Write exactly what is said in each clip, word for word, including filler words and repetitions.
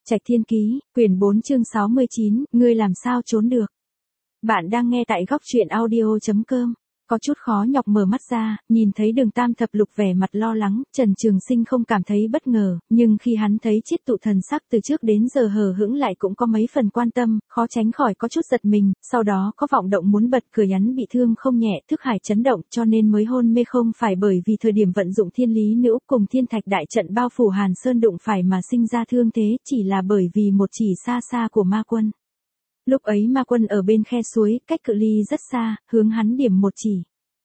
Trạch Thiên Ký, quyển bốn chương sáu mươi chín, ngươi làm sao trốn được. Bạn đang nghe tại góc truyện audio chấm com. Có chút khó nhọc mở mắt ra, nhìn thấy Đường Tam Thập Lục vẻ mặt lo lắng, Trần Trường Sinh không cảm thấy bất ngờ, nhưng khi hắn thấy Chiết Tụ thần sắc từ trước đến giờ hờ hững lại cũng có mấy phần quan tâm, khó tránh khỏi có chút giật mình, sau đó có vọng động muốn bật cười, hắn bị thương không nhẹ, thức hải chấn động, cho nên mới hôn mê, không phải bởi vì thời điểm vận dụng Thiên Lý Nữ cùng Thiên Thạch đại trận bao phủ Hàn Sơn đụng phải mà sinh ra thương thế, chỉ là bởi vì một chỉ xa xa của ma quân. Lúc ấy ma quân ở bên khe suối, cách cự ly rất xa, hướng hắn điểm một chỉ.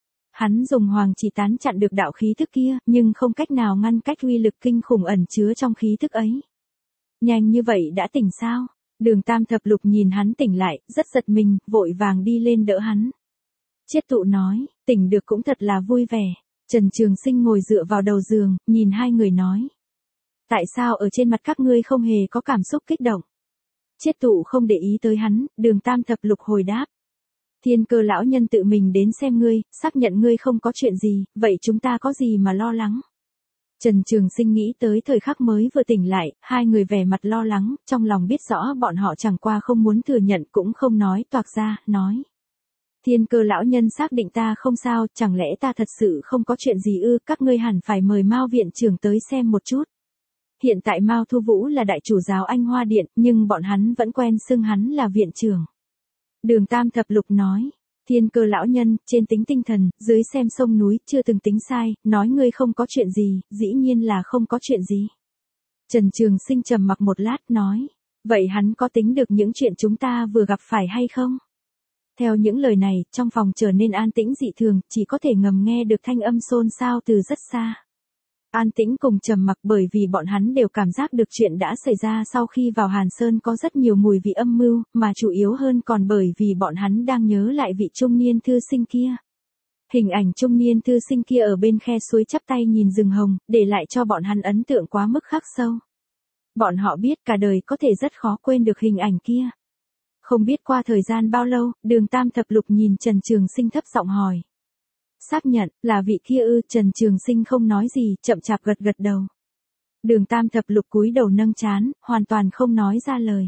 Hắn dùng hoàng chỉ tán chặn được đạo khí thức kia, nhưng không cách nào ngăn cách uy lực kinh khủng ẩn chứa trong khí thức ấy. Nhanh như vậy đã tỉnh sao? Đường Tam Thập Lục nhìn hắn tỉnh lại, rất giật mình, vội vàng đi lên đỡ hắn. Chiết Tụ nói, tỉnh được cũng thật là vui vẻ. Trần Trường Sinh ngồi dựa vào đầu giường, nhìn hai người nói. Tại sao ở trên mặt các ngươi không hề có cảm xúc kích động? Chiết Tụ không để ý tới hắn, Đường Tam Thập Lục hồi đáp. Thiên Cơ lão nhân tự mình đến xem ngươi, xác nhận ngươi không có chuyện gì, vậy chúng ta có gì mà lo lắng? Trần Trường Sinh nghĩ tới thời khắc mới vừa tỉnh lại, hai người vẻ mặt lo lắng, trong lòng biết rõ bọn họ chẳng qua không muốn thừa nhận cũng không nói toạc ra, nói. Thiên Cơ lão nhân xác định ta không sao, chẳng lẽ ta thật sự không có chuyện gì ư, các ngươi hẳn phải mời Mao viện trưởng tới xem một chút. Hiện tại Mao Thu Vũ là đại chủ giáo Anh Hoa Điện, nhưng bọn hắn vẫn quen xưng hắn là viện trưởng. Đường Tam Thập Lục nói, Thiên Cơ lão nhân, trên tính tinh thần, dưới xem sông núi, chưa từng tính sai, nói ngươi không có chuyện gì, dĩ nhiên là không có chuyện gì. Trần Trường Sinh trầm mặc một lát, nói, vậy hắn có tính được những chuyện chúng ta vừa gặp phải hay không? Theo những lời này, trong phòng trở nên an tĩnh dị thường, chỉ có thể ngầm nghe được thanh âm xôn xao từ rất xa. An tĩnh cùng trầm mặc bởi vì bọn hắn đều cảm giác được chuyện đã xảy ra sau khi vào Hàn Sơn có rất nhiều mùi vị âm mưu, mà chủ yếu hơn còn bởi vì bọn hắn đang nhớ lại vị trung niên thư sinh kia. Hình ảnh trung niên thư sinh kia ở bên khe suối chắp tay nhìn rừng hồng, để lại cho bọn hắn ấn tượng quá mức khắc sâu. Bọn họ biết cả đời có thể rất khó quên được hình ảnh kia. Không biết qua thời gian bao lâu, Đường Tam Thập Lục nhìn Trần Trường Sinh thấp giọng hỏi. Xác nhận, là vị kia ư? Trần Trường Sinh không nói gì, chậm chạp gật gật đầu. Đường Tam Thập Lục cúi đầu nâng trán, hoàn toàn không nói ra lời.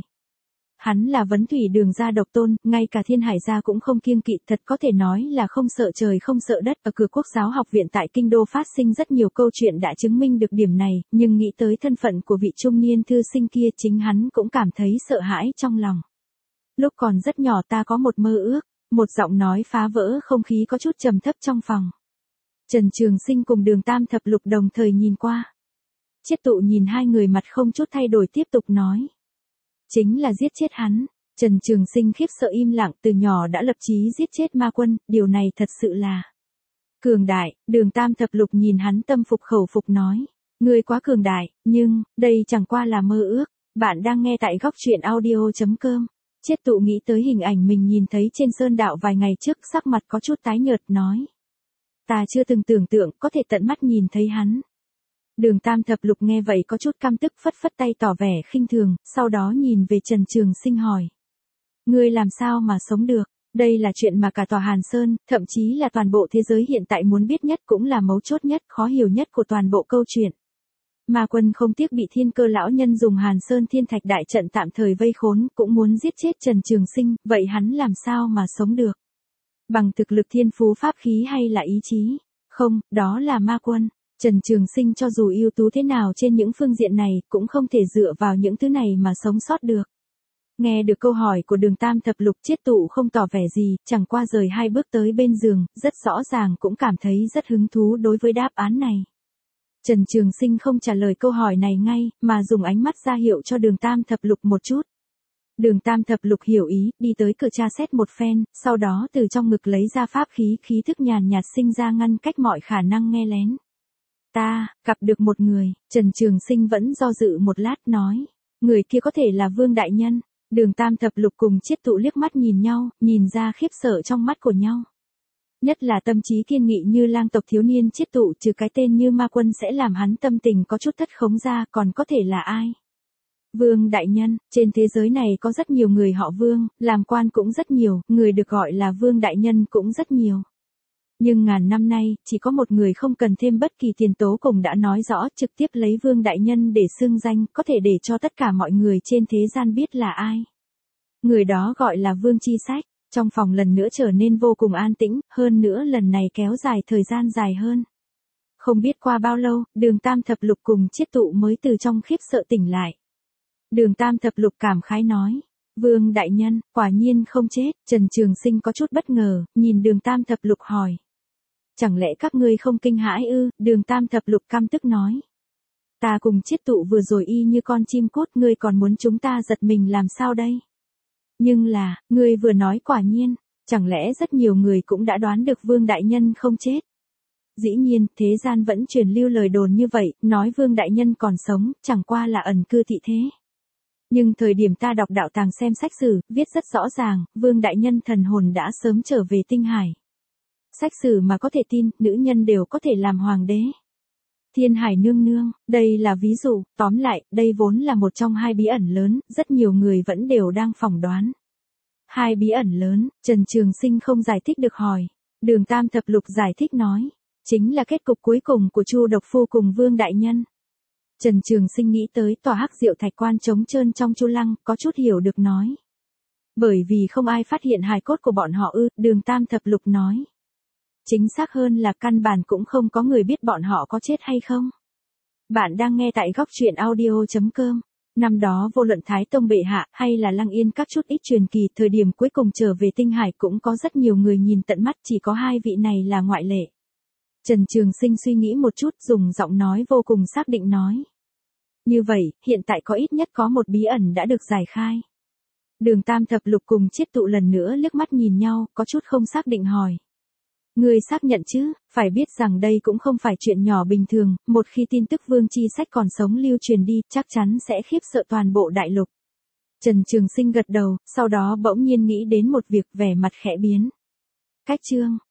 Hắn là vấn thủy Đường gia độc tôn, ngay cả Thiên Hải gia cũng không kiêng kỵ, thật có thể nói là không sợ trời không sợ đất. Ở cửa Quốc giáo học viện tại Kinh Đô phát sinh rất nhiều câu chuyện đã chứng minh được điểm này, nhưng nghĩ tới thân phận của vị trung niên thư sinh kia, chính hắn cũng cảm thấy sợ hãi trong lòng. Lúc còn rất nhỏ ta có một mơ ước. Một giọng nói phá vỡ không khí có chút trầm thấp trong phòng. Trần Trường Sinh cùng Đường Tam Thập Lục đồng thời nhìn qua. Chiết Tụ nhìn hai người mặt không chút thay đổi tiếp tục nói. Chính là giết chết hắn. Trần Trường Sinh khiếp sợ im lặng, từ nhỏ đã lập chí giết chết ma quân, điều này thật sự là cường đại. Đường Tam Thập Lục nhìn hắn tâm phục khẩu phục nói. Ngươi quá cường đại, nhưng, đây chẳng qua là mơ ước. Bạn đang nghe tại góc truyện audio chấm com. Chiết Tụ nghĩ tới hình ảnh mình nhìn thấy trên sơn đạo vài ngày trước, sắc mặt có chút tái nhợt nói. Ta chưa từng tưởng tượng có thể tận mắt nhìn thấy hắn. Đường Tam Thập Lục nghe vậy có chút căm tức, phất phất tay tỏ vẻ khinh thường, sau đó nhìn về Trần Trường Sinh hỏi. Ngươi làm sao mà sống được? Đây là chuyện mà cả tòa Hàn Sơn, thậm chí là toàn bộ thế giới hiện tại muốn biết nhất, cũng là mấu chốt nhất, khó hiểu nhất của toàn bộ câu chuyện. Ma quân không tiếc bị Thiên Cơ lão nhân dùng Hàn Sơn Thiên Thạch đại trận tạm thời vây khốn, cũng muốn giết chết Trần Trường Sinh, vậy hắn làm sao mà sống được? Bằng thực lực thiên phú pháp khí hay là ý chí? Không, đó là ma quân. Trần Trường Sinh cho dù ưu tú thế nào trên những phương diện này, cũng không thể dựa vào những thứ này mà sống sót được. Nghe được câu hỏi của Đường Tam Thập Lục, Chiết Tụ không tỏ vẻ gì, chẳng qua rời hai bước tới bên giường, rất rõ ràng cũng cảm thấy rất hứng thú đối với đáp án này. Trần Trường Sinh không trả lời câu hỏi này ngay, mà dùng ánh mắt ra hiệu cho Đường Tam Thập Lục một chút. Đường Tam Thập Lục hiểu ý, đi tới cửa tra xét một phen, sau đó từ trong ngực lấy ra pháp khí, khí thức nhàn nhạt sinh ra ngăn cách mọi khả năng nghe lén. Ta, gặp được một người. Trần Trường Sinh vẫn do dự một lát nói. Người kia có thể là Vương Đại Nhân. Đường Tam Thập Lục cùng Chiết Tụ liếc mắt nhìn nhau, nhìn ra khiếp sợ trong mắt của nhau. Nhất là tâm trí kiên nghị như lang tộc thiếu niên Chiết Tụ, trừ cái tên như ma quân sẽ làm hắn tâm tình có chút thất khống ra, còn có thể là ai? Vương Đại Nhân, trên thế giới này có rất nhiều người họ Vương, làm quan cũng rất nhiều, người được gọi là Vương Đại Nhân cũng rất nhiều. Nhưng ngàn năm nay, chỉ có một người không cần thêm bất kỳ tiền tố cùng đã nói rõ trực tiếp lấy Vương Đại Nhân để xưng danh, có thể để cho tất cả mọi người trên thế gian biết là ai. Người đó gọi là Vương Chi Sách. Trong phòng lần nữa trở nên vô cùng an tĩnh, hơn nữa lần này kéo dài thời gian dài hơn. Không biết qua bao lâu, Đường Tam Thập Lục cùng Chiết Tụ mới từ trong khiếp sợ tỉnh lại. Đường Tam Thập Lục cảm khái nói. Vương Đại Nhân, quả nhiên không chết. Trần Trường Sinh có chút bất ngờ, nhìn Đường Tam Thập Lục hỏi. Chẳng lẽ các ngươi không kinh hãi ư? Đường Tam Thập Lục căm tức nói. Ta cùng Chiết Tụ vừa rồi y như con chim cút, ngươi còn muốn chúng ta giật mình làm sao đây? Nhưng là, ngươi vừa nói quả nhiên, chẳng lẽ rất nhiều người cũng đã đoán được Vương Đại Nhân không chết? Dĩ nhiên, thế gian vẫn truyền lưu lời đồn như vậy, nói Vương Đại Nhân còn sống, chẳng qua là ẩn cư thị thế. Nhưng thời điểm ta đọc đạo tàng xem sách sử, viết rất rõ ràng, Vương Đại Nhân thần hồn đã sớm trở về tinh hải. Sách sử mà có thể tin, nữ nhân đều có thể làm hoàng đế. Thiên Hải nương nương, đây là ví dụ, tóm lại, đây vốn là một trong hai bí ẩn lớn, rất nhiều người vẫn đều đang phỏng đoán. Hai bí ẩn lớn, Trần Trường Sinh không giải thích được hỏi. Đường Tam Thập Lục giải thích nói, chính là kết cục cuối cùng của Chu Độc Phu cùng Vương Đại Nhân. Trần Trường Sinh nghĩ tới tòa hắc diệu thạch quan trống trơn trong Chu Lăng, có chút hiểu được nói. Bởi vì không ai phát hiện hài cốt của bọn họ ư, Đường Tam Thập Lục nói. Chính xác hơn là căn bản cũng không có người biết bọn họ có chết hay không. Bạn đang nghe tại góc truyện audio chấm com. Năm đó vô luận Thái Tông bệ hạ hay là Lăng Yên các chút ít truyền kỳ, thời điểm cuối cùng trở về tinh hải cũng có rất nhiều người nhìn tận mắt, chỉ có hai vị này là ngoại lệ. Trần Trường Sinh suy nghĩ một chút, dùng giọng nói vô cùng xác định nói. Như vậy, hiện tại có ít nhất có một bí ẩn đã được giải khai. Đường Tam Thập Lục cùng Chiết Tụ lần nữa liếc mắt nhìn nhau, có chút không xác định hỏi. Ngươi xác nhận chứ, phải biết rằng đây cũng không phải chuyện nhỏ bình thường, một khi tin tức Vương Chi Sách còn sống lưu truyền đi, chắc chắn sẽ khiếp sợ toàn bộ đại lục. Trần Trường Sinh gật đầu, sau đó bỗng nhiên nghĩ đến một việc, vẻ mặt khẽ biến. Cách chương,